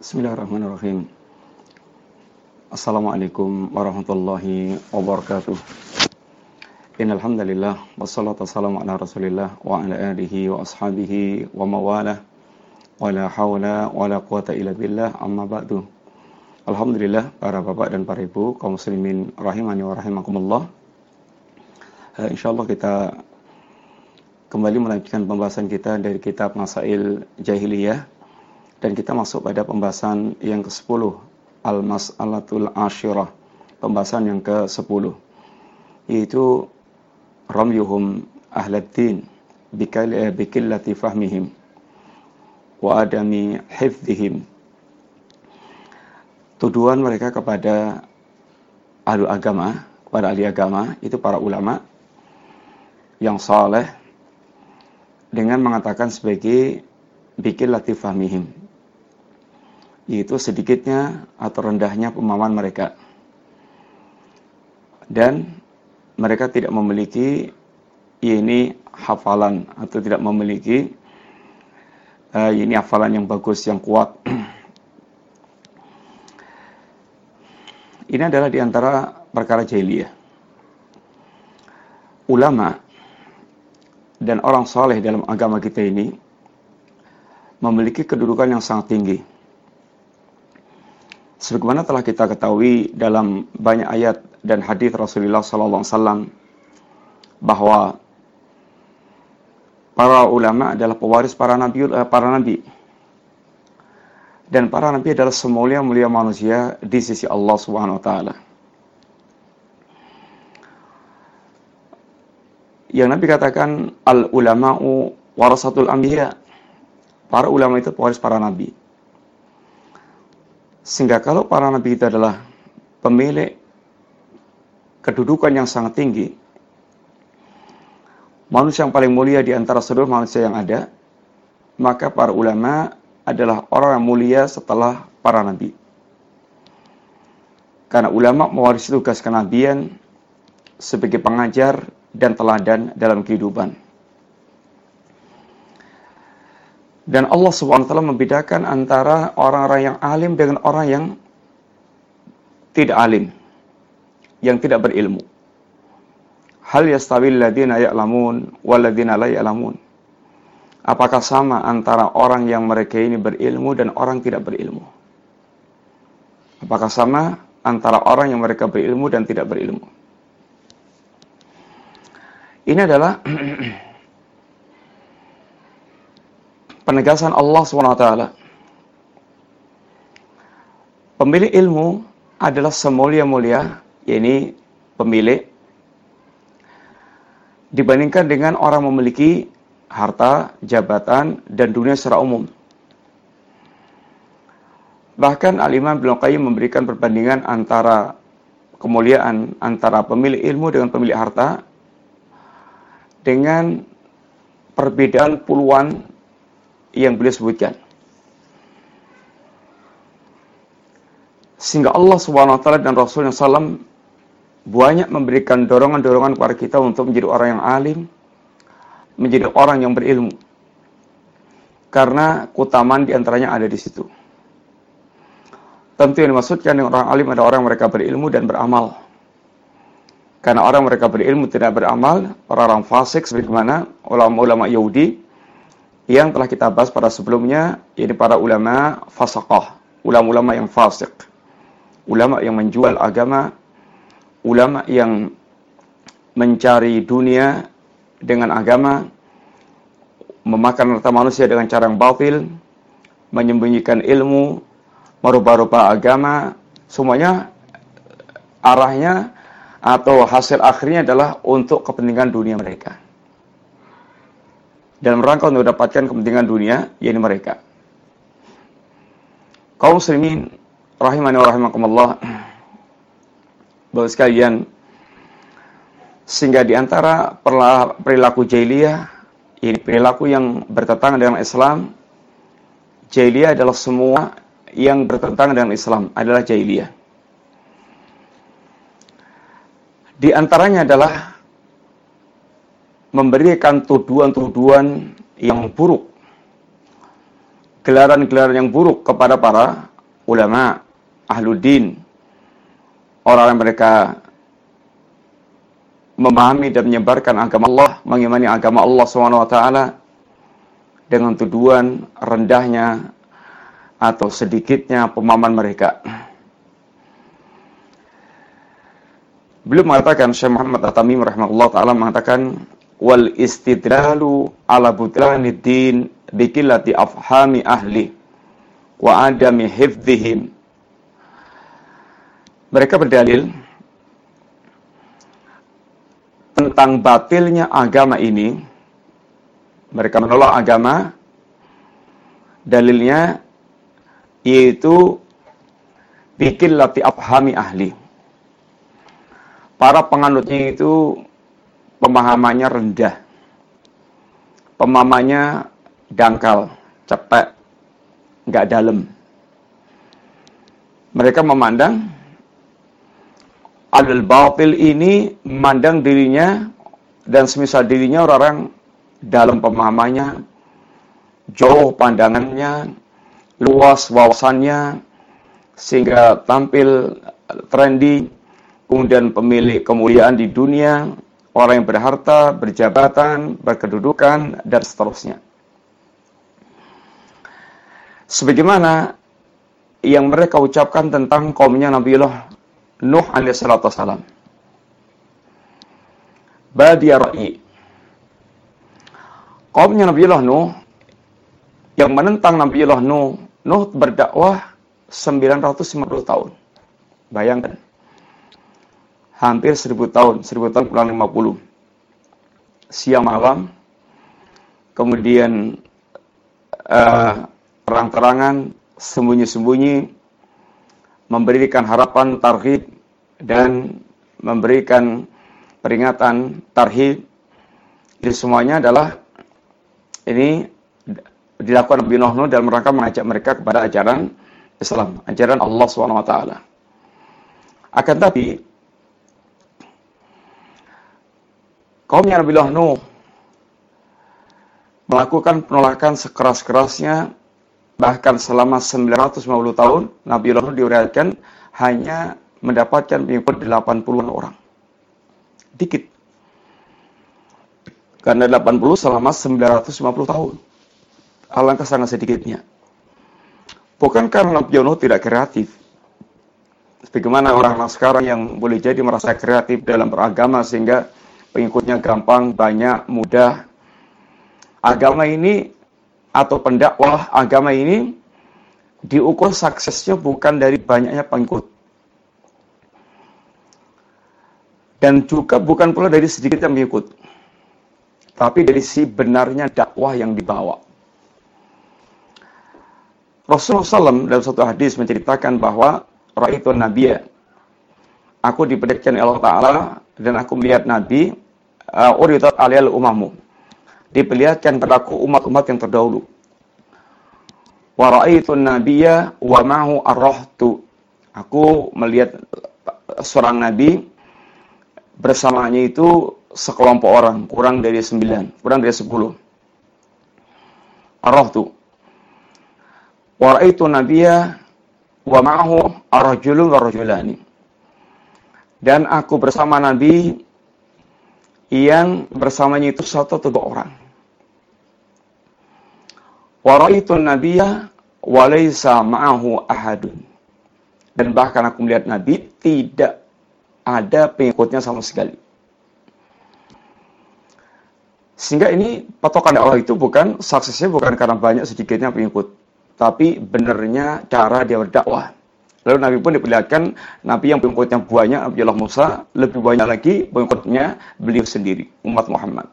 Bismillahirrahmanirrahim. Assalamualaikum warahmatullahi wabarakatuh. Innal hamdalillah wassalatu wassalamu ala Rasulillah wa ala alihi wa ashabihi wa mawalah. Wala haula wala quwata illa billah, amma ba'du. Alhamdulillah, para bapak dan para ibu kaum muslimin rahimani wa rahimakumullah. Insyaallah kita kembali melanjutkan pembahasan kita dari kitab Masail Jahiliyah, dan kita masuk pada pembahasan yang ke-10, Al-Mas'alatul Ashirah, pembahasan yang ke-10, yaitu ramyuhum ahlad-din bikillati fahmihim wa adami hifdhihim. Tuduhan mereka kepada ahli agama, kepada ahli agama, itu para ulama yang saleh, dengan mengatakan sebagai bikillati fahmihim, yaitu sedikitnya atau rendahnya pemahaman mereka, dan mereka tidak memiliki hafalan atau tidak memiliki hafalan yang bagus, yang kuat. Ini adalah diantara perkara jahiliyah. Ulama dan orang saleh dalam agama kita ini memiliki kedudukan yang sangat tinggi. Sebagaimana telah kita ketahui dalam banyak ayat dan hadis Rasulullah SAW, bahwa para ulama adalah pewaris para nabi, dan para nabi adalah semulia-mulia manusia di sisi Allah Subhanahu wa taala. Yang Nabi katakan, al-ulama'u warasatul anbiya, para ulama itu pewaris para nabi. Sehingga kalau para nabi itu adalah pemilik kedudukan yang sangat tinggi, manusia yang paling mulia di antara seluruh manusia yang ada, maka para ulama adalah orang yang mulia setelah para nabi. Karena ulama mewarisi tugas kenabian sebagai pengajar dan teladan dalam kehidupan. Dan Allah Subhanahu wa taala membedakan antara orang-orang yang alim dengan orang yang tidak alim, yang tidak berilmu. Hal yastawil ladzina ya'lamun wal ladzina la ya'lamun. Apakah sama antara orang yang mereka ini berilmu dan orang tidak berilmu? Apakah sama antara orang yang mereka berilmu dan tidak berilmu? Ini adalah penegasan Allah SWT. Pemilik ilmu adalah semulia-mulia, yakni pemilik, dibandingkan dengan orang memiliki harta, jabatan, dan dunia secara umum. Bahkan Al-Imam Ibnu Qayyim memberikan perbandingan antara kemuliaan antara pemilik ilmu dengan pemilik harta, dengan perbedaan puluhan yang beliau sebutkan. Sehingga Allah SWT dan Rasulullah SAW banyak memberikan dorongan-dorongan kepada kita untuk menjadi orang yang alim, menjadi orang yang berilmu. Karena keutamaan diantaranya ada di situ. Tentu yang dimaksudkan dengan orang alim adalah orang mereka berilmu dan beramal. Karena orang mereka berilmu tidak beramal, orang-orang fasik sebagaimana ulama-ulama Yahudi yang telah kita bahas pada sebelumnya, yaitu para ulama fasaqah, ulama-ulama yang fasik, ulama yang menjual agama, ulama yang mencari dunia dengan agama, memakan harta manusia dengan cara yang batil, menyembunyikan ilmu, merubah-rubah agama, semuanya arahnya atau hasil akhirnya adalah untuk kepentingan dunia mereka. Dalam rangka untuk mendapatkan kepentingan dunia, yaitu mereka. Kaum muslimin rahimani wa rahimakumullah, Bapak sekalian, sehingga di antara perilaku jahiliyah, ini perilaku yang bertentangan dengan Islam. Jahiliyah adalah semua yang bertentangan dengan Islam adalah jahiliyah. Di antaranya adalah memberikan tuduhan-tuduhan yang buruk, gelaran-gelaran yang buruk kepada para ulama, ahluddin, orang yang mereka memahami dan menyebarkan agama Allah, mengimani agama Allah SWT dengan tuduhan rendahnya atau sedikitnya pemahaman mereka. Beliau mengatakan, Syekh Muhammad At-Tamimi rahimahullah ta'ala mengatakan, wal istidlalu ala butlanid din bikillati afhami ahli wa adami hifdzihim. Mereka berdalil tentang batilnya agama ini. Mereka menolak agama, dalilnya yaitu bikillati afhami ahli. Para penganutnya itu pemahamannya rendah, pemahamannya dangkal, cepek, nggak dalam. Mereka memandang al-batil ini, memandang dirinya dan semisal dirinya orang-orang dalam pemahamannya, jauh pandangannya, luas wawasannya, sehingga tampil trendy, kemudian pemilik kemuliaan di dunia, orang yang berharta, berjabatan, berkedudukan, dan seterusnya. Sebagaimana yang mereka ucapkan tentang kaumnya Nabiullah Nuh alaihissalatu wassalam. Badia ra'i. Kaumnya Nabiullah Nuh yang menentang Nabiullah Nuh berdakwah 950 tahun. Bayangkan. Hampir 1000 tahun, 1000 tahun kurang 50. Siang malam, kemudian terang-terangan, sembunyi-sembunyi, memberikan harapan tarhib dan memberikan peringatan tarhib. Jadi semuanya adalah ini dilakukan Nabi Nuh dalam rangka mengajak mereka kepada ajaran Islam, ajaran Allah SWT. Akan tapi kaumnya Nabi Nuh melakukan penolakan sekeras-kerasnya, bahkan selama 950 tahun Nabi Nuh diriwayatkan hanya mendapatkan pengikut 80-an orang. Dikit. Karena 80 selama 950 tahun. Alangkah sangat sedikitnya. Bukan karena Nabi Nuh tidak kreatif. Bagaimana orang sekarang yang boleh jadi merasa kreatif dalam beragama sehingga pengikutnya gampang, banyak, mudah. Agama ini atau pendakwah agama ini diukur suksesnya bukan dari banyaknya pengikut. Dan juga bukan pula dari sedikitnya pengikut. Tapi dari si benarnya dakwah yang dibawa. Rasulullah SAW dalam satu hadis menceritakan bahwa Ra'aitun Nabiyya, aku diperlihatkan Allah Ta'ala dan aku melihat Nabi, uridat aliyal umamu, diperlihatkan padaku umat-umat yang terdahulu. Wa ra'aitun nabiyya wa ma'hu ar-rahtu, aku melihat seorang nabi bersamanya itu sekelompok orang, kurang dari 9, kurang dari 10. Ar-rahtu. Wa ra'aitun nabiyya wa ma'hu ar-rajulun wa rajulani, dan aku bersama nabi yang bersamanya itu 1 atau 2 orang. Wa ra'aitun nabiyya wa laysa ma'ahu ahadun, dan bahkan aku melihat nabi tidak ada pengikutnya sama sekali. Sehingga ini patokan dakwah itu bukan suksesnya bukan karena banyak sedikitnya pengikut, tapi benarnya cara dia berdakwah. Lalu Nabi pun diperlihatkan, Nabi yang pengikutnya banyak, Nabiullah Musa, lebih banyak lagi pengikutnya beliau sendiri, umat Muhammad.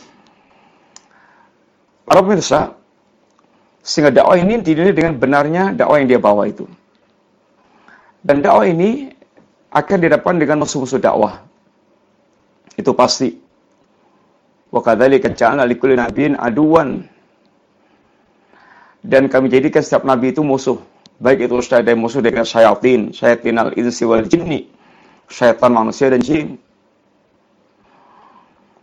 Para pemirsa, sehingga dakwah ini dinilai dengan benarnya dakwah yang dia bawa itu. Dan dakwah ini akan didapatkan dengan musuh-musuh dakwah. Itu pasti. Wa kadzalika ja'alna likulli nabiyyin aduwan. Dan kami jadikan setiap nabi itu musuh. Baik itu ada musuh dengan syaitan al-insi wal jinni, syaitan manusia dan jin.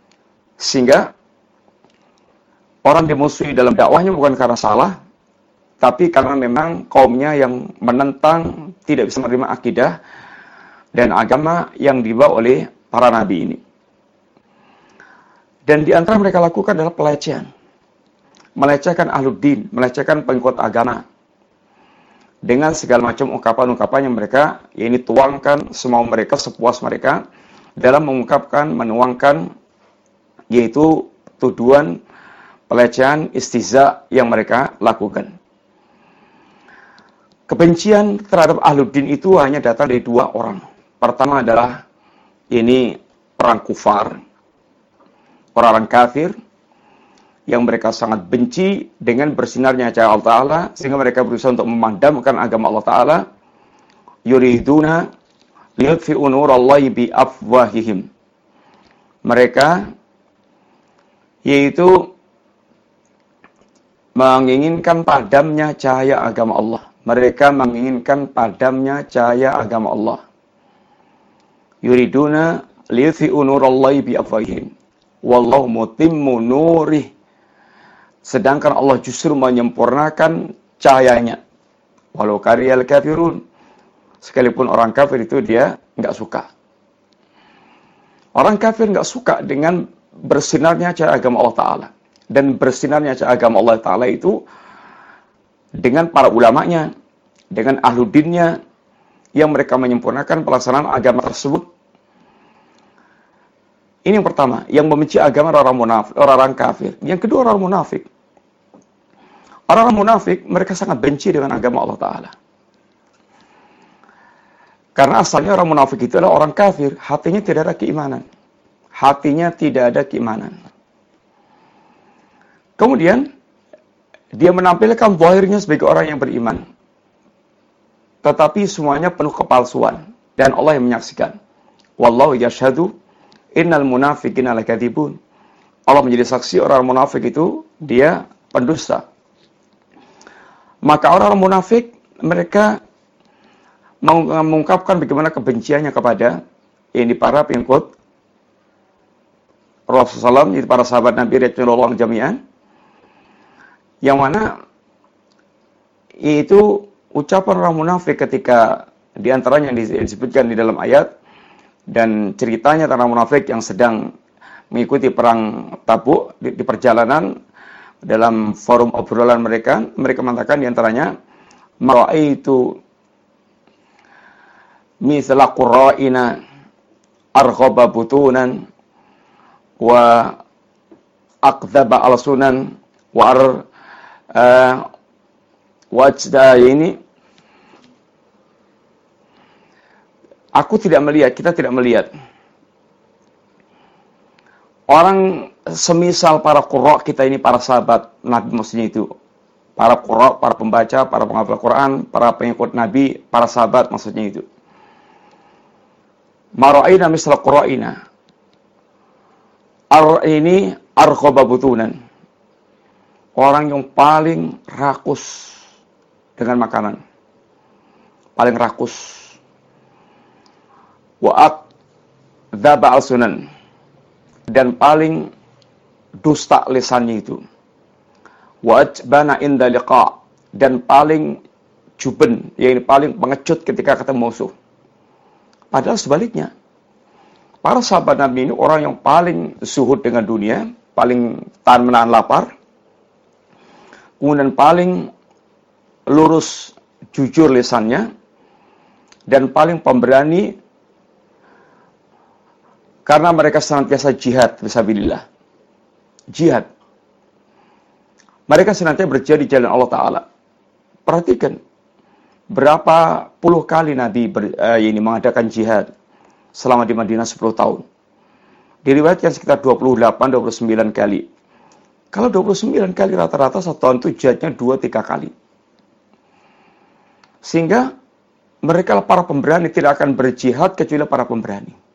Sehingga orang dimusuhi dalam dakwahnya bukan karena salah, tapi karena memang kaumnya yang menentang, tidak bisa menerima akidah dan agama yang dibawa oleh para nabi ini. Dan di antara mereka lakukan adalah pelecehan. Melecehkan ahluddin, melecehkan pengikut agama. Dengan segala macam ungkapan-ungkapan yang mereka, ini tuangkan semau mereka, sepuas mereka, dalam mengungkapkan, menuangkan, yaitu tuduhan, pelecehan, istihza yang mereka lakukan. Kebencian terhadap ahluddin itu hanya datang dari dua orang. Pertama adalah, ini perang kufar, orang-orang kafir, yang mereka sangat benci dengan bersinarnya cahaya Allah Ta'ala, sehingga mereka berusaha untuk memadamkan agama Allah Ta'ala. Yuriduna liyutfi'u nurallahi bi afwahihim. Mereka yaitu menginginkan padamnya cahaya agama Allah. Mereka menginginkan padamnya cahaya agama Allah. Yuriduna liyutfi'u nurallahi bi afwahihim. Wallahu mutimmu nurih. Sedangkan Allah justru menyempurnakan cahayanya. Walau kariyal kafirun. Sekalipun orang kafir itu dia nggak suka. Orang kafir nggak suka dengan bersinarnya cahaya agama Allah Ta'ala. Dan bersinarnya cahaya agama Allah Ta'ala itu dengan para ulamanya, dengan ahluddinnya, yang mereka menyempurnakan pelaksanaan agama tersebut. Ini yang pertama, yang membenci agama orang munafik, orang kafir. Yang kedua, orang munafik. Orang munafik, mereka sangat benci dengan agama Allah Ta'ala. Karena asalnya orang munafik itu adalah orang kafir, hatinya tidak ada keimanan. Hatinya tidak ada keimanan. Kemudian, dia menampilkan zahirnya sebagai orang yang beriman. Tetapi semuanya penuh kepalsuan. Dan Allah yang menyaksikan. Wallahu yashhadu innal munafiqina lakadzibun. Allah menjadi saksi orang munafik itu, dia pendusta. Maka orang munafik, mereka mengungkapkan bagaimana kebenciannya kepada ini para pengikut Rasulullah SAW, para sahabat Nabi Rasulullah jami'an, yang mana itu ucapan orang munafik ketika diantaranya yang disebutkan di dalam ayat, dan ceritanya tentang munafik yang sedang mengikuti perang Tabuk di perjalanan. Dalam forum obrolan mereka mengatakan diantaranya, mara'aitu misla qurra'ina arghaba butunan wa aqdhaba alsunan wa wajda ini. Aku tidak melihat, kita tidak melihat orang semisal para qurra kita ini, para sahabat Nabi maksudnya itu. Para qurra, para pembaca, para penghafal Quran, para pengikut Nabi, para sahabat maksudnya itu. Mara'ina misla qurra'ina. Ini arghaba butunan. Orang yang paling rakus dengan makanan. Paling rakus. Wa aqdzaba al-sunan. Dan paling dusta lisannya itu. Wajbana inda liqa, dan paling juben, yang paling pengecut ketika ketemu musuh. Padahal sebaliknya, para sahabat Nabi ini orang yang paling zuhud dengan dunia, paling tahan menahan lapar, kemudian paling lurus jujur lisannya, dan paling pemberani karena mereka senantiasa jihad fisabilillah. Jihad. Mereka senantiasa berjihad di jalan Allah Ta'ala. Perhatikan, berapa puluh kali Nabi ini mengadakan jihad selama di Madinah 10 tahun. Diriwayatkan sekitar 28-29 kali. Kalau 29 kali rata-rata satu tahun itu jihadnya 2-3 kali. Sehingga mereka para pemberani tidak akan berjihad kecuali para pemberani.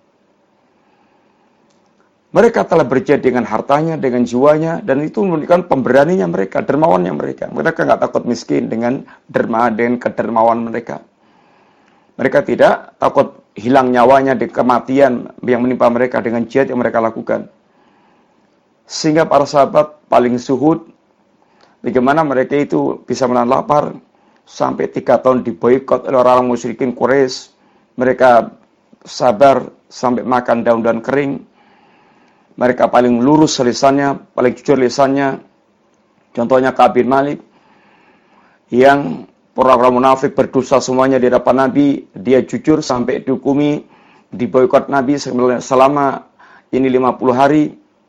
Mereka telah berjihad dengan hartanya, dengan jiwanya, dan itu menunjukkan pemberaninya mereka, dermawannya mereka. Mereka nggak takut miskin dengan dan kedermawan mereka. Mereka tidak takut hilang nyawanya di kematian yang menimpa mereka dengan jihad yang mereka lakukan. Sehingga para sahabat paling zuhud, bagaimana mereka itu bisa menahan lapar sampai 3 tahun diboikot oleh orang musyrikin Quraisy. Mereka sabar sampai makan daun-daun kering. Mereka paling lurus lisannya, paling jujur lisannya. Contohnya Ka'ab bin Malik yang orang-orang munafik berdosa semuanya di hadapan Nabi, dia jujur sampai dihukumi, diboikot Nabi selama ini 50 hari.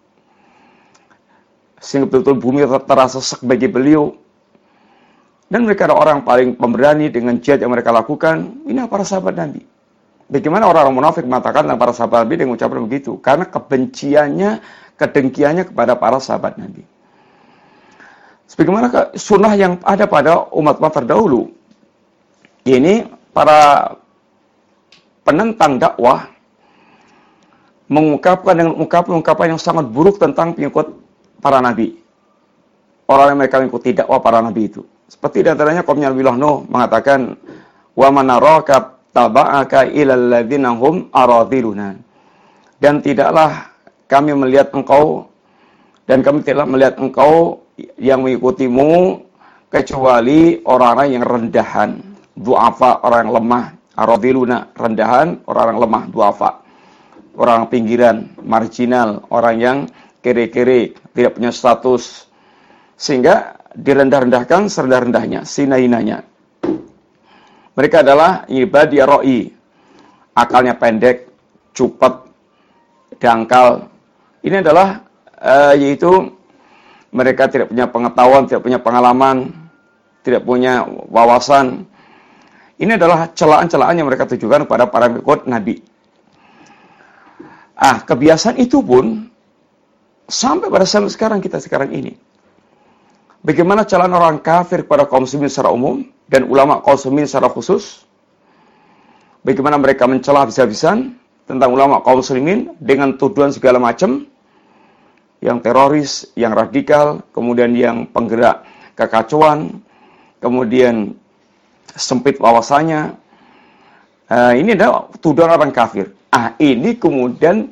Sehingga betul-betul bumi terasa sesek bagi beliau. Dan mereka adalah orang paling pemberani dengan jihad yang mereka lakukan. Ini para sahabat Nabi. Bagaimana orang-orang munafik mengatakan tentang para sahabat Nabi dengan ucapan begitu? Karena kebenciannya, kedengkiannya kepada para sahabat Nabi. Sebagaimana sunnah yang ada pada umat-umat terdahulu. Ini para penentang dakwah mengungkapkan dengan ungkapan yang sangat buruk tentang pengikut para nabi. Orang yang mereka mengikuti dakwah para nabi itu. Seperti diantaranya kaumnya Nabi Nuh mengatakan, "Wa man naraka taba'aka ilal ladzina hum aradhiluna." Dan tidaklah kami melihat engkau dan kami tidaklah melihat engkau yang mengikutimu kecuali orang-orang yang rendahan, du'afa, orang yang lemah, aradhiluna, rendahan, orang yang lemah, du'afa, orang pinggiran, marginal, orang yang kere-kere, tidak punya status, sehingga direndah-rendahkan serendah-rendahnya, sinainanya. Mereka adalah ibadi ra'i, akalnya pendek, cupet, dangkal. Ini adalah yaitu mereka tidak punya pengetahuan, tidak punya pengalaman, tidak punya wawasan. Ini adalah celaan-celaan yang mereka tujukan kepada para pengikut Nabi. Kebiasaan itu pun sampai pada zaman sekarang, kita sekarang ini. Bagaimana celaan orang kafir kepada kaum muslimin secara umum dan ulama kaum muslimin secara khusus. Bagaimana mereka mencela habis-habisan tentang ulama kaum muslimin dengan tuduhan segala macam. Yang teroris, yang radikal, kemudian yang penggerak kekacauan, kemudian sempit wawasannya. Ini adalah tuduhan orang kafir. Ini kemudian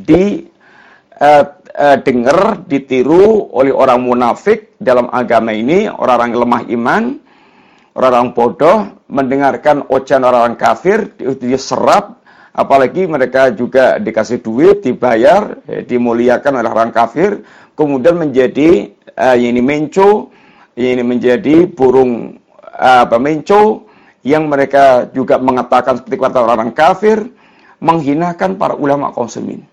dengar, ditiru oleh orang munafik dalam agama ini, orang-orang lemah iman, orang-orang bodoh, mendengarkan ocehan orang-orang kafir, diserap, apalagi mereka juga dikasih duit, dibayar, dimuliakan oleh orang kafir, kemudian menjadi ini menco, ini menjadi burung menco, yang mereka juga mengatakan seperti kata orang kafir, menghinakan para ulama kaum muslimin.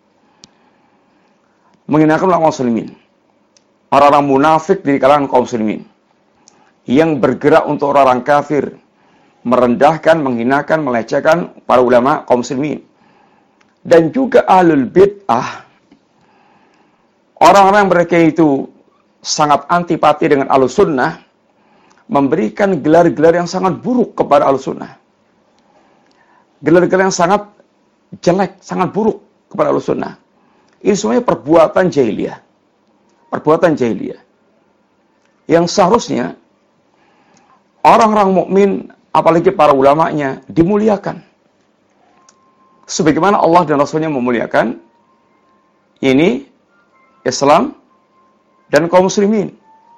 Menghinakan ulama kaum muslimin. Orang-orang munafik di kalangan kaum muslimin yang bergerak untuk orang-orang kafir, merendahkan, menghinakan, melecehkan para ulama kaum muslimin. Dan juga ahlul bid'ah, orang-orang mereka itu sangat antipati dengan ahlus sunnah, memberikan gelar-gelar yang sangat buruk kepada ahlus sunnah. Gelar-gelar yang sangat jelek, sangat buruk kepada ahlus sunnah. Ini semuanya perbuatan jahiliyah. Perbuatan jahiliyah. Yang seharusnya orang-orang mukmin, apalagi para ulamanya, dimuliakan. Sebagaimana Allah dan Rasulnya memuliakan ini Islam dan kaum muslimin.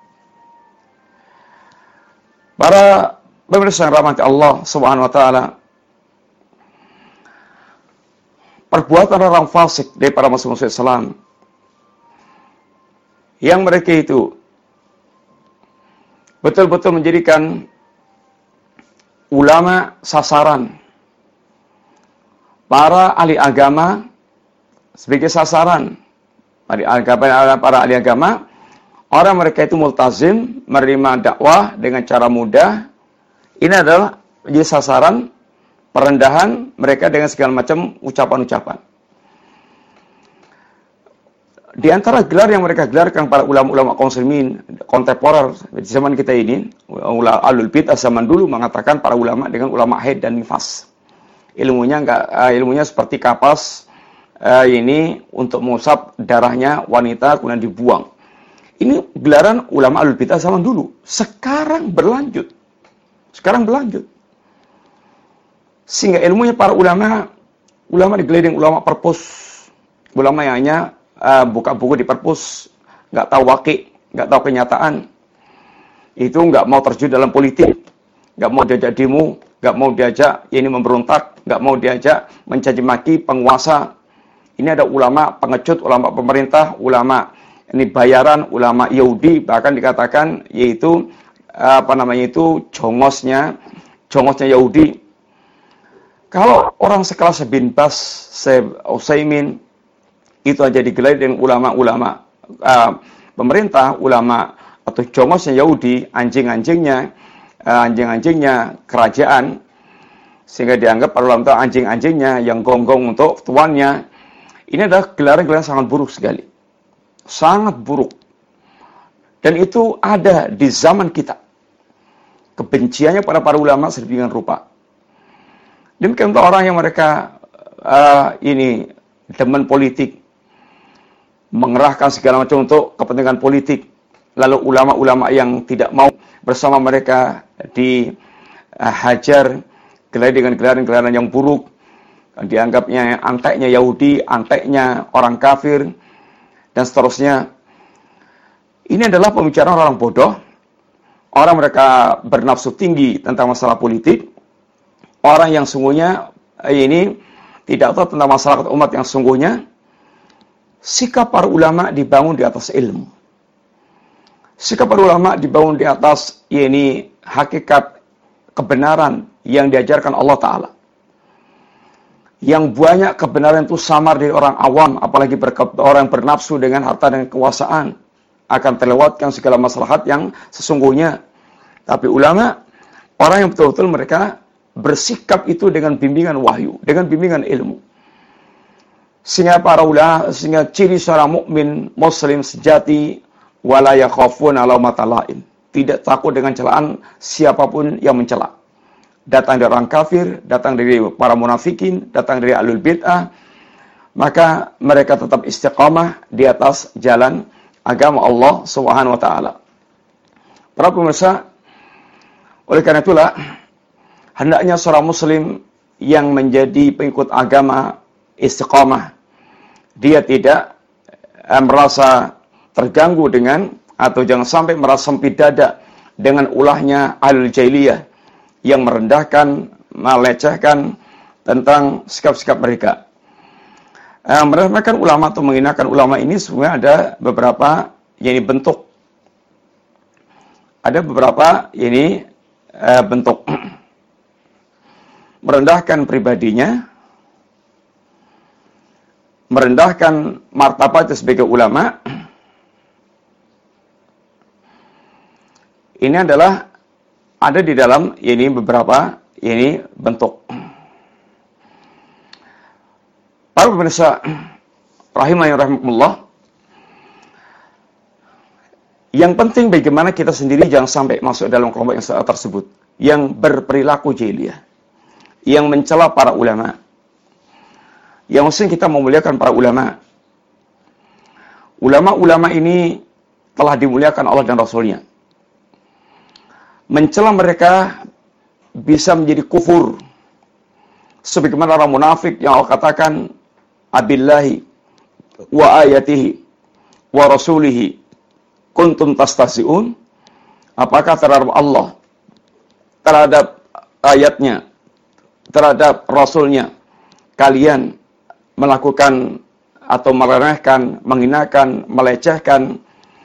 Para pemirsa yang rahmati Allah Subhanahu wa taala, perbuatan orang fasik dari para musuh-musuh Islam yang mereka itu betul-betul menjadikan ulama sasaran, para ahli agama sebagai sasaran, para ahli agama, orang mereka itu multazim, menerima dakwah dengan cara mudah. Ini adalah menjadi sasaran perendahan mereka dengan segala macam ucapan-ucapan. Di antara gelar yang mereka gelarkan para ulama-ulama kaum muslimin kontemporer di zaman kita ini, ahlul bid'ah zaman dulu mengatakan para ulama dengan ulama haid dan nifas. Ilmunya seperti kapas ini untuk mengusap darahnya wanita kemudian dibuang. Ini gelaran ulama ahlul bid'ah zaman dulu. Sekarang berlanjut. Sehingga ilmunya para ulama digelar dengan ulama perpus. Ulama yang hanya buka buku di perpus, nggak tahu waqi', nggak tahu kenyataan. itu nggak mau terjun dalam politik, nggak mau diajak demo, nggak mau diajak ini memberontak, nggak mau diajak mencaci maki penguasa. Ini ada ulama pengecut, ulama pemerintah, ulama ini bayaran, ulama Yahudi, bahkan dikatakan yaitu jongosnya Yahudi. Kalau orang sekelas bin Bas, Utsaimin itu aja digelar dengan ulama-ulama pemerintah, ulama atau jongosnya Yahudi, anjing-anjingnya kerajaan, sehingga dianggap para ulama itu anjing-anjingnya yang gonggong untuk tuannya. Ini adalah gelaran-gelaran sangat buruk sekali. Sangat buruk. Dan itu ada di zaman kita. Kebenciannya pada para ulama sedemikian rupa. Demikian untuk orang yang mereka demen politik, mengerahkan segala macam untuk kepentingan politik. Lalu ulama-ulama yang tidak mau bersama mereka dihajar, dengan gelaran-gelaran yang buruk. Dianggapnya anteknya Yahudi, anteknya orang kafir, dan seterusnya. Ini adalah pembicaraan orang bodoh. Orang mereka bernafsu tinggi tentang masalah politik. Orang yang sungguhnya ini tidak tahu tentang masyarakat umat yang sungguhnya. Sikap para ulama dibangun di atas ilmu. Sikap para ulama dibangun di atas hakikat kebenaran yang diajarkan Allah Ta'ala. Yang banyak kebenaran itu samar dari orang awam, apalagi orang bernafsu dengan harta dan kekuasaan, akan terlewatkan segala maslahat yang sesungguhnya. Tapi ulama, orang yang betul-betul mereka bersikap itu dengan bimbingan wahyu, dengan bimbingan ilmu. Sehingga ciri seorang mukmin muslim sejati, wala yakhafuna laumata laim, tidak takut dengan celaan siapapun yang mencela. Datang dari orang kafir, datang dari para munafikin, datang dari ahlul bid'ah, maka mereka tetap istiqamah di atas jalan agama Allah Subhanahu wa taala. Para pemirsa, oleh karena itulah hendaknya seorang muslim yang menjadi pengikut agama istiqamah, dia tidak merasa terganggu dengan, atau jangan sampai merasa sempit dada dengan ulahnya ahlul jahiliyah yang merendahkan, melecehkan tentang sikap-sikap mereka. Meremehkan ulama atau menghinakan ulama ini sebenarnya ada beberapa bentuk. Ada beberapa bentuk. Merendahkan pribadinya, merendahkan martabatnya sebagai ulama. Ini adalah ada di dalam beberapa bentuk. Para pemirsa rahimahnya rahimakumullah, yang penting bagaimana kita sendiri jangan sampai masuk dalam kelompok yang tersebut, yang berperilaku jahiliyah, yang mencela para ulama. Yang mesti kita memuliakan para ulama. Ulama-ulama ini telah dimuliakan Allah dan Rasulnya. Mencela mereka bisa menjadi kufur. Sebagaimana orang munafik yang Allah katakan, abillahi wa ayatihi wa rasulihi kuntum tastahzi'un. Apakah terhadap Allah, terhadap ayatnya, terhadap Rasulnya, kalian melakukan atau meremehkan, menghinakan, melecehkan?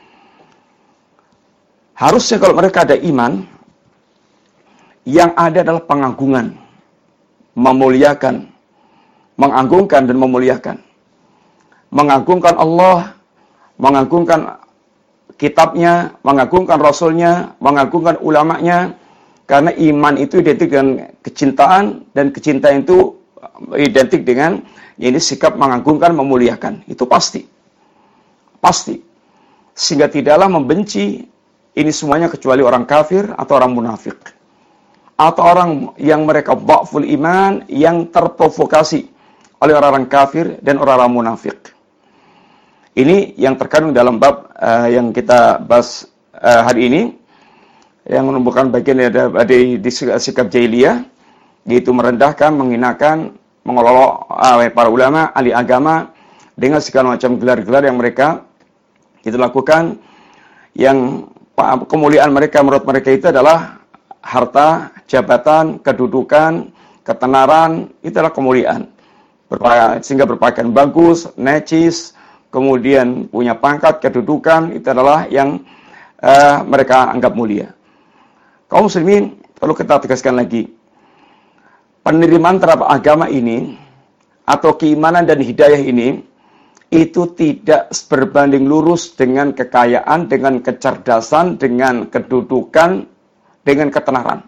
Harusnya kalau mereka ada iman, yang ada adalah pengagungan, memuliakan, mengagungkan dan memuliakan. Mengagungkan Allah, mengagungkan kitabnya, mengagungkan Rasulnya, mengagungkan ulamanya, karena iman itu identik dengan kecintaan, dan kecintaan itu identik dengan sikap mengagungkan, memuliakan. Itu pasti. Pasti. Sehingga tidaklah membenci ini semuanya kecuali orang kafir atau orang munafik. Atau orang yang mereka dha'ful iman, yang terprovokasi oleh orang-orang kafir dan orang-orang munafik. Ini yang terkandung dalam bab yang kita bahas hari ini, yang merupakan bagian dari sikap jahiliyah, yaitu merendahkan, menghinakan, mengolok para ulama, ahli agama, dengan segala macam gelar-gelar yang mereka itu lakukan, yang kemuliaan mereka menurut mereka itu adalah harta, jabatan, kedudukan, ketenaran, itulah kemuliaan. Sehingga berpakaian bagus, necis, kemudian punya pangkat, kedudukan, itu adalah yang mereka anggap mulia. Kaum muslimin, perlu kita tegaskan lagi, penerimaan terhadap agama ini, atau keimanan dan hidayah ini, itu tidak berbanding lurus dengan kekayaan, dengan kecerdasan, dengan kedudukan, dengan ketenaran.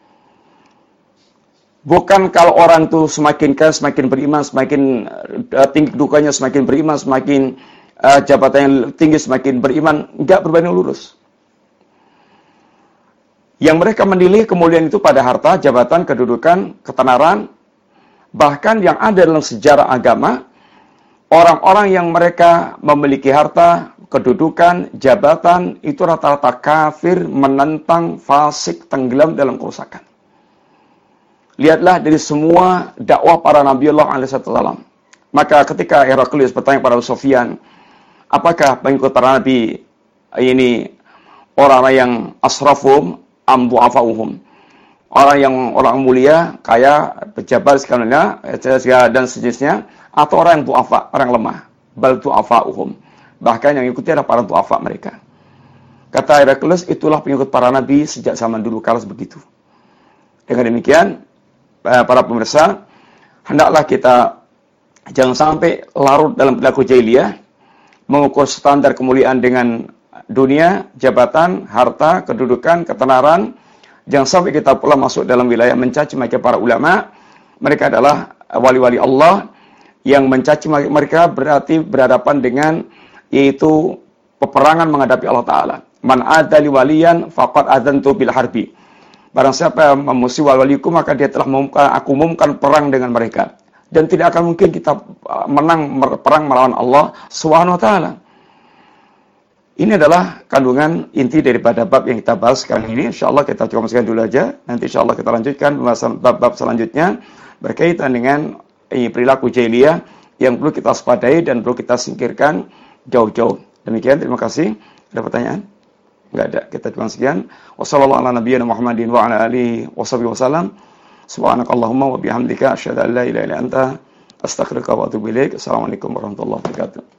Bukan kalau orang itu semakin kaya, semakin beriman, semakin tinggi kedudukannya, semakin beriman, semakin jabatannya tinggi, semakin beriman, enggak berbanding lurus. Yang mereka menilai kemuliaan itu pada harta, jabatan, kedudukan, ketenaran, bahkan yang ada dalam sejarah agama, orang-orang yang mereka memiliki harta, kedudukan, jabatan, itu rata-rata kafir, menentang, fasik, tenggelam dalam kerusakan. Lihatlah dari semua dakwah para Nabiullah alaihissalam. Maka ketika Heraklius bertanya kepada Abu Sufyan, apakah pengikut para Nabi ini orang-orang yang asrafum, am du'afa'uhum? Orang mulia, kaya, pejabat segalanya, dan sejenisnya, atau orang yang du'afa, orang lemah. Bal du'afa'uhum. Bahkan yang ikuti adalah para du'afa mereka. Kata Heraklius, itulah pengikut para Nabi sejak zaman dulu, kalau begitu. Dengan demikian, para pemirsa, hendaklah kita jangan sampai larut dalam perilaku jahiliyah, mengukur standar kemuliaan dengan dunia, jabatan, harta, kedudukan, ketenaran. Jangan sampai kita pula masuk dalam wilayah mencaci maki para ulama. Mereka adalah wali-wali Allah. Yang mencaci mereka berarti berhadapan dengan, yaitu peperangan menghadapi Allah Ta'ala. Man adali waliyan faqad adzantu bil harbi. Barang siapa yang memusuhi waliku, maka dia telah umumkan perang dengan mereka. Dan tidak akan mungkin kita menang perang melawan Allah Subhanahu wa Ta'ala. Ini adalah kandungan inti daripada bab yang kita bahas sekarang ini. InsyaAllah kita cukup sekian dulu aja. Nanti insyaAllah kita lanjutkan pembahasan bab-bab selanjutnya berkaitan dengan perilaku jahiliyah yang perlu kita waspadai dan perlu kita singkirkan jauh-jauh. Demikian, terima kasih. Ada pertanyaan? Enggak ada. Kita cukup sekian. Wassalamualaikum warahmatullahi wabarakatuh wa ala alihi wasallam. Subhanakallahumma wa bihamdika asyhadu an la ilaha illa anta astaghfiruka wa atubu ilaik. Assalamualaikum warahmatullahi wabarakatuh.